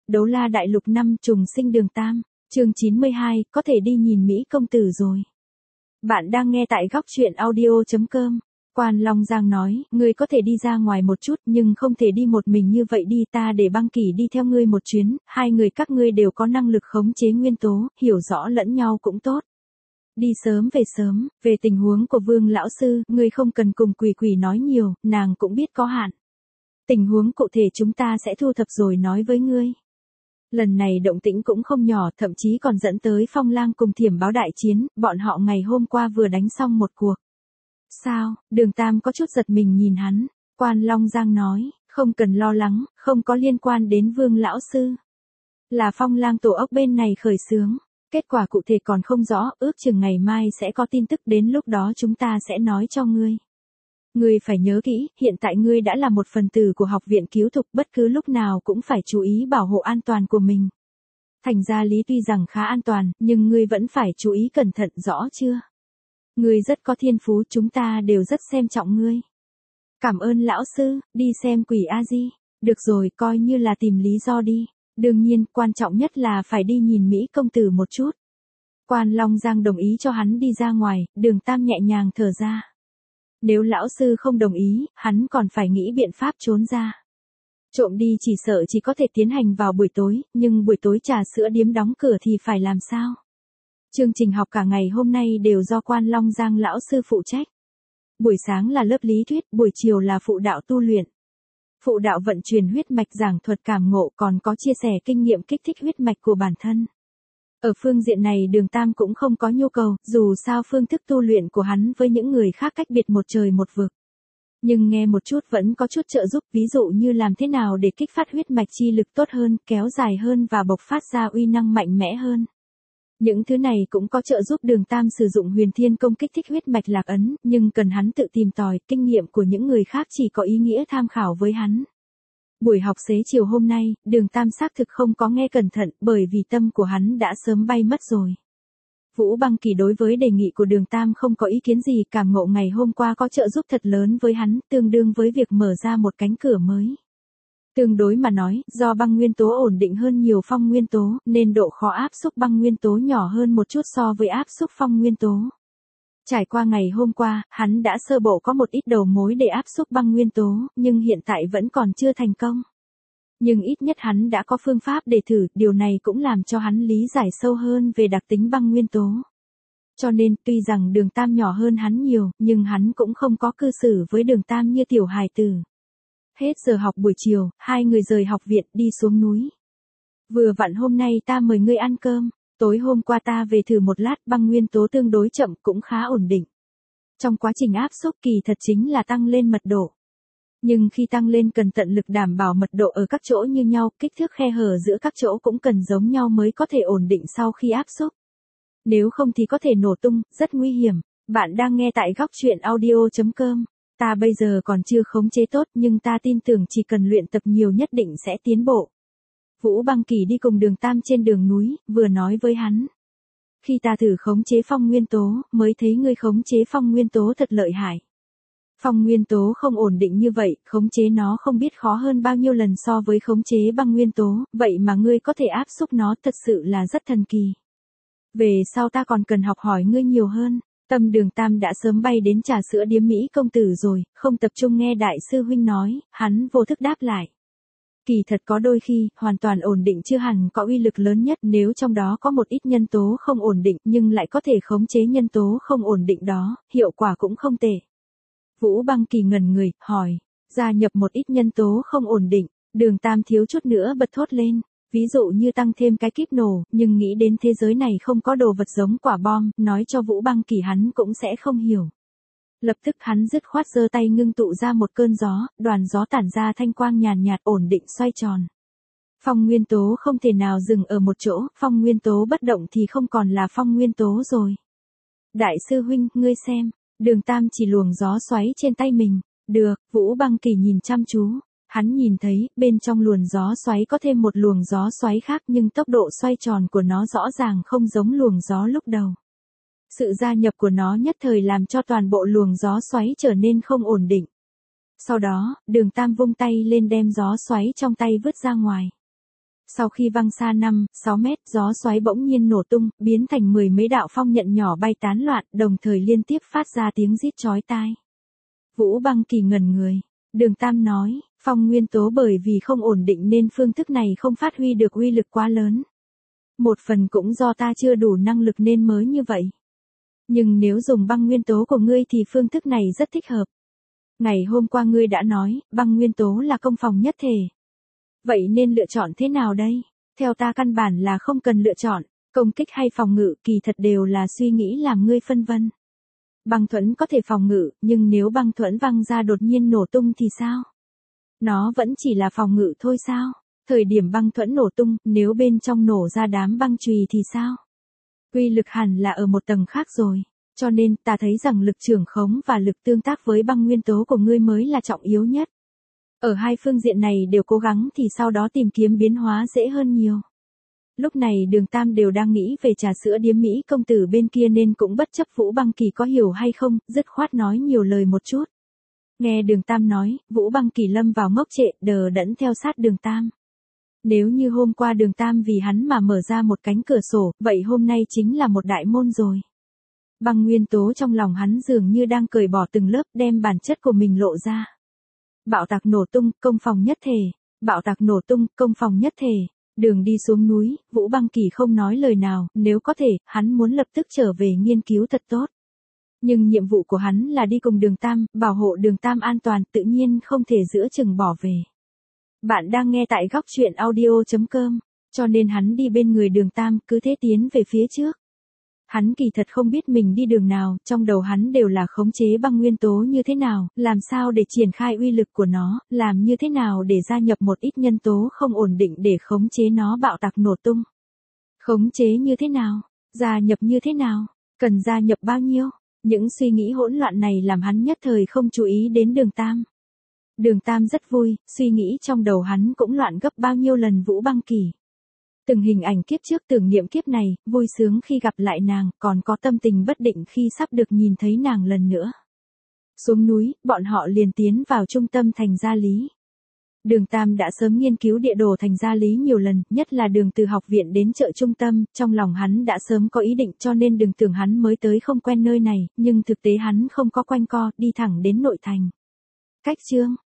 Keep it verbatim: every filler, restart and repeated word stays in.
Đấu La Đại Lục năm trùng sinh Đường Tam, chương chín mươi hai, có thể đi nhìn Mỹ công tử rồi. Bạn đang nghe tại góc truyện audio chấm com. Quan Long Giang nói, ngươi có thể đi ra ngoài một chút nhưng không thể đi một mình như vậy đi, ta để Băng Kỳ đi theo ngươi một chuyến, hai người các ngươi đều có năng lực khống chế nguyên tố, hiểu rõ lẫn nhau cũng tốt. Đi sớm về sớm, về tình huống của Vương lão sư, ngươi không cần cùng Quỷ Quỷ nói nhiều, nàng cũng biết có hạn. Tình huống cụ thể chúng ta sẽ thu thập rồi nói với ngươi. Lần này động tĩnh cũng không nhỏ, thậm chí còn dẫn tới Phong Lang cùng Thiểm Báo đại chiến, bọn họ ngày hôm qua vừa đánh xong một cuộc. Sao? Đường Tam có chút giật mình nhìn hắn. Quan Long Giang nói, không cần lo lắng, không có liên quan đến Vương lão sư. Là Phong Lang tổ ốc bên này khởi xướng. Kết quả cụ thể còn không rõ, ước chừng ngày mai sẽ có tin tức, đến lúc đó chúng ta sẽ nói cho ngươi. Ngươi phải nhớ kỹ, hiện tại ngươi đã là một phần tử của học viện cứu thục, bất cứ lúc nào cũng phải chú ý bảo hộ an toàn của mình. Thành ra Lý tuy rằng khá an toàn, nhưng ngươi vẫn phải chú ý cẩn thận, rõ chưa? Ngươi rất có thiên phú, chúng ta đều rất xem trọng ngươi. Cảm ơn lão sư, đi xem Quỷ A Di. Được rồi, coi như là tìm lý do đi. Đương nhiên, quan trọng nhất là phải đi nhìn Mỹ công tử một chút. Quan Long Giang đồng ý cho hắn đi ra ngoài, Đường Tam nhẹ nhàng thở ra. Nếu lão sư không đồng ý, hắn còn phải nghĩ biện pháp trốn ra. Trộm đi chỉ sợ chỉ có thể tiến hành vào buổi tối, nhưng buổi tối trà sữa điếm đóng cửa thì phải làm sao? Chương trình học cả ngày hôm nay đều do Quan Long Giang lão sư phụ trách. Buổi sáng là lớp lý thuyết, buổi chiều là phụ đạo tu luyện. Phụ đạo vận chuyển huyết mạch, giảng thuật cảm ngộ, còn có chia sẻ kinh nghiệm kích thích huyết mạch của bản thân. Ở phương diện này Đường Tam cũng không có nhu cầu, dù sao phương thức tu luyện của hắn với những người khác cách biệt một trời một vực. Nhưng nghe một chút vẫn có chút trợ giúp, ví dụ như làm thế nào để kích phát huyết mạch chi lực tốt hơn, kéo dài hơn và bộc phát ra uy năng mạnh mẽ hơn. Những thứ này cũng có trợ giúp Đường Tam sử dụng Huyền Thiên Công kích thích huyết mạch lạc ấn, nhưng cần hắn tự tìm tòi, kinh nghiệm của những người khác chỉ có ý nghĩa tham khảo với hắn. Buổi học xế chiều hôm nay, Đường Tam xác thực không có nghe cẩn thận, bởi vì tâm của hắn đã sớm bay mất rồi. Vũ Băng Kỳ đối với đề nghị của Đường Tam không có ý kiến gì, cảm ngộ ngày hôm qua có trợ giúp thật lớn với hắn, tương đương với việc mở ra một cánh cửa mới. Tương đối mà nói, do băng nguyên tố ổn định hơn nhiều phong nguyên tố, nên độ khó áp xúc băng nguyên tố nhỏ hơn một chút so với áp xúc phong nguyên tố. Trải qua ngày hôm qua, hắn đã sơ bộ có một ít đầu mối để áp xúc băng nguyên tố, nhưng hiện tại vẫn còn chưa thành công. Nhưng ít nhất hắn đã có phương pháp để thử, điều này cũng làm cho hắn lý giải sâu hơn về đặc tính băng nguyên tố. Cho nên, tuy rằng Đường Tam nhỏ hơn hắn nhiều, nhưng hắn cũng không có cư xử với Đường Tam như tiểu hài tử. Hết giờ học buổi chiều, hai người rời học viện đi xuống núi. Vừa vặn hôm nay ta mời ngươi ăn cơm, tối hôm qua ta về thử một lát, băng nguyên tố tương đối chậm, cũng khá ổn định. Trong quá trình áp xúc kỳ thật chính là tăng lên mật độ. Nhưng khi tăng lên cần tận lực đảm bảo mật độ ở các chỗ như nhau, kích thước khe hở giữa các chỗ cũng cần giống nhau mới có thể ổn định sau khi áp xúc. Nếu không thì có thể nổ tung, rất nguy hiểm. Bạn đang nghe tại góc truyện audio chấm com. Ta bây giờ còn chưa khống chế tốt, nhưng ta tin tưởng chỉ cần luyện tập nhiều nhất định sẽ tiến bộ. Vũ Băng Kỳ đi cùng Đường Tam trên đường núi, vừa nói với hắn. Khi ta thử khống chế phong nguyên tố, mới thấy ngươi khống chế phong nguyên tố thật lợi hại. Phong nguyên tố không ổn định như vậy, khống chế nó không biết khó hơn bao nhiêu lần so với khống chế băng nguyên tố, vậy mà ngươi có thể áp xúc nó, thật sự là rất thần kỳ. Về sau ta còn cần học hỏi ngươi nhiều hơn. Tâm Đường Tam đã sớm bay đến trà sữa điếm Mỹ công tử rồi, không tập trung nghe đại sư huynh nói, hắn vô thức đáp lại. Kỳ thật có đôi khi, hoàn toàn ổn định chưa hẳn có uy lực lớn nhất, nếu trong đó có một ít nhân tố không ổn định nhưng lại có thể khống chế nhân tố không ổn định đó, hiệu quả cũng không tệ. Vũ Băng Kỳ ngẩn người, hỏi, gia nhập một ít nhân tố không ổn định, Đường Tam thiếu chút nữa bật thốt lên. Ví dụ như tăng thêm cái kíp nổ, nhưng nghĩ đến thế giới này không có đồ vật giống quả bom, nói cho Vũ Băng Kỳ hắn cũng sẽ không hiểu. Lập tức hắn dứt khoát giơ tay ngưng tụ ra một cơn gió, đoàn gió tản ra thanh quang nhàn nhạt, ổn định xoay tròn. Phong nguyên tố không thể nào dừng ở một chỗ, phong nguyên tố bất động thì không còn là phong nguyên tố rồi. Đại sư huynh, ngươi xem, Đường Tam chỉ luồng gió xoáy trên tay mình. Được, Vũ Băng Kỳ nhìn chăm chú. Hắn nhìn thấy, bên trong luồng gió xoáy có thêm một luồng gió xoáy khác, nhưng tốc độ xoay tròn của nó rõ ràng không giống luồng gió lúc đầu. Sự gia nhập của nó nhất thời làm cho toàn bộ luồng gió xoáy trở nên không ổn định. Sau đó, Đường Tam vung tay lên đem gió xoáy trong tay vứt ra ngoài. Sau khi văng xa năm, sáu mét, gió xoáy bỗng nhiên nổ tung, biến thành mười mấy đạo phong nhận nhỏ bay tán loạn, đồng thời liên tiếp phát ra tiếng rít chói tai. Vũ Băng Kỳ ngẩn người. Đường Tam nói, phong nguyên tố bởi vì không ổn định nên phương thức này không phát huy được uy lực quá lớn. Một phần cũng do ta chưa đủ năng lực nên mới như vậy. Nhưng nếu dùng băng nguyên tố của ngươi thì phương thức này rất thích hợp. Ngày hôm qua ngươi đã nói, băng nguyên tố là công phòng nhất thể. Vậy nên lựa chọn thế nào đây? Theo ta căn bản là không cần lựa chọn, công kích hay phòng ngự kỳ thật đều là suy nghĩ làm ngươi phân vân. Băng thuẫn có thể phòng ngự, nhưng nếu băng thuẫn văng ra đột nhiên nổ tung thì sao? Nó vẫn chỉ là phòng ngự thôi sao? Thời điểm băng thuẫn nổ tung, nếu bên trong nổ ra đám băng chùy thì sao? Uy lực hẳn là ở một tầng khác rồi. Cho nên, ta thấy rằng lực trường khống và lực tương tác với băng nguyên tố của ngươi mới là trọng yếu nhất. Ở hai phương diện này đều cố gắng thì sau đó tìm kiếm biến hóa dễ hơn nhiều. Lúc này Đường Tam đều đang nghĩ về trà sữa điếm Mỹ công tử bên kia nên cũng bất chấp Vũ Băng Kỳ có hiểu hay không, dứt khoát nói nhiều lời một chút. Nghe Đường Tam nói, Vũ Băng Kỳ lâm vào ngốc trệ, đờ đẫn theo sát Đường Tam. Nếu như hôm qua Đường Tam vì hắn mà mở ra một cánh cửa sổ, vậy hôm nay chính là một đại môn rồi. Băng nguyên tố trong lòng hắn dường như đang cởi bỏ từng lớp đem bản chất của mình lộ ra. Bạo tạc nổ tung, công phòng nhất thể. Bạo tạc nổ tung, công phòng nhất thể. Đường đi xuống núi, Vũ Băng Kỳ không nói lời nào, nếu có thể, hắn muốn lập tức trở về nghiên cứu thật tốt. Nhưng nhiệm vụ của hắn là đi cùng Đường Tam, bảo hộ Đường Tam an toàn, tự nhiên không thể giữa chừng bỏ về. Bạn đang nghe tại góc truyện audio chấm com, cho nên hắn đi bên người Đường Tam, cứ thế tiến về phía trước. Hắn kỳ thật không biết mình đi đường nào, trong đầu hắn đều là khống chế băng nguyên tố như thế nào, làm sao để triển khai uy lực của nó, làm như thế nào để gia nhập một ít nhân tố không ổn định để khống chế nó bạo tạc nổ tung. Khống chế như thế nào, gia nhập như thế nào, cần gia nhập bao nhiêu, những suy nghĩ hỗn loạn này làm hắn nhất thời không chú ý đến Đường Tam. Đường Tam rất vui, suy nghĩ trong đầu hắn cũng loạn gấp bao nhiêu lần Vũ Băng Kỳ. Từng hình ảnh kiếp trước tưởng niệm kiếp này, vui sướng khi gặp lại nàng, còn có tâm tình bất định khi sắp được nhìn thấy nàng lần nữa. Xuống núi, bọn họ liền tiến vào trung tâm thành Gia Lý. Đường Tam đã sớm nghiên cứu địa đồ thành Gia Lý nhiều lần, nhất là đường từ học viện đến chợ trung tâm, trong lòng hắn đã sớm có ý định cho nên đừng tưởng hắn mới tới không quen nơi này, nhưng thực tế hắn không có quanh co, đi thẳng đến nội thành. Cách chương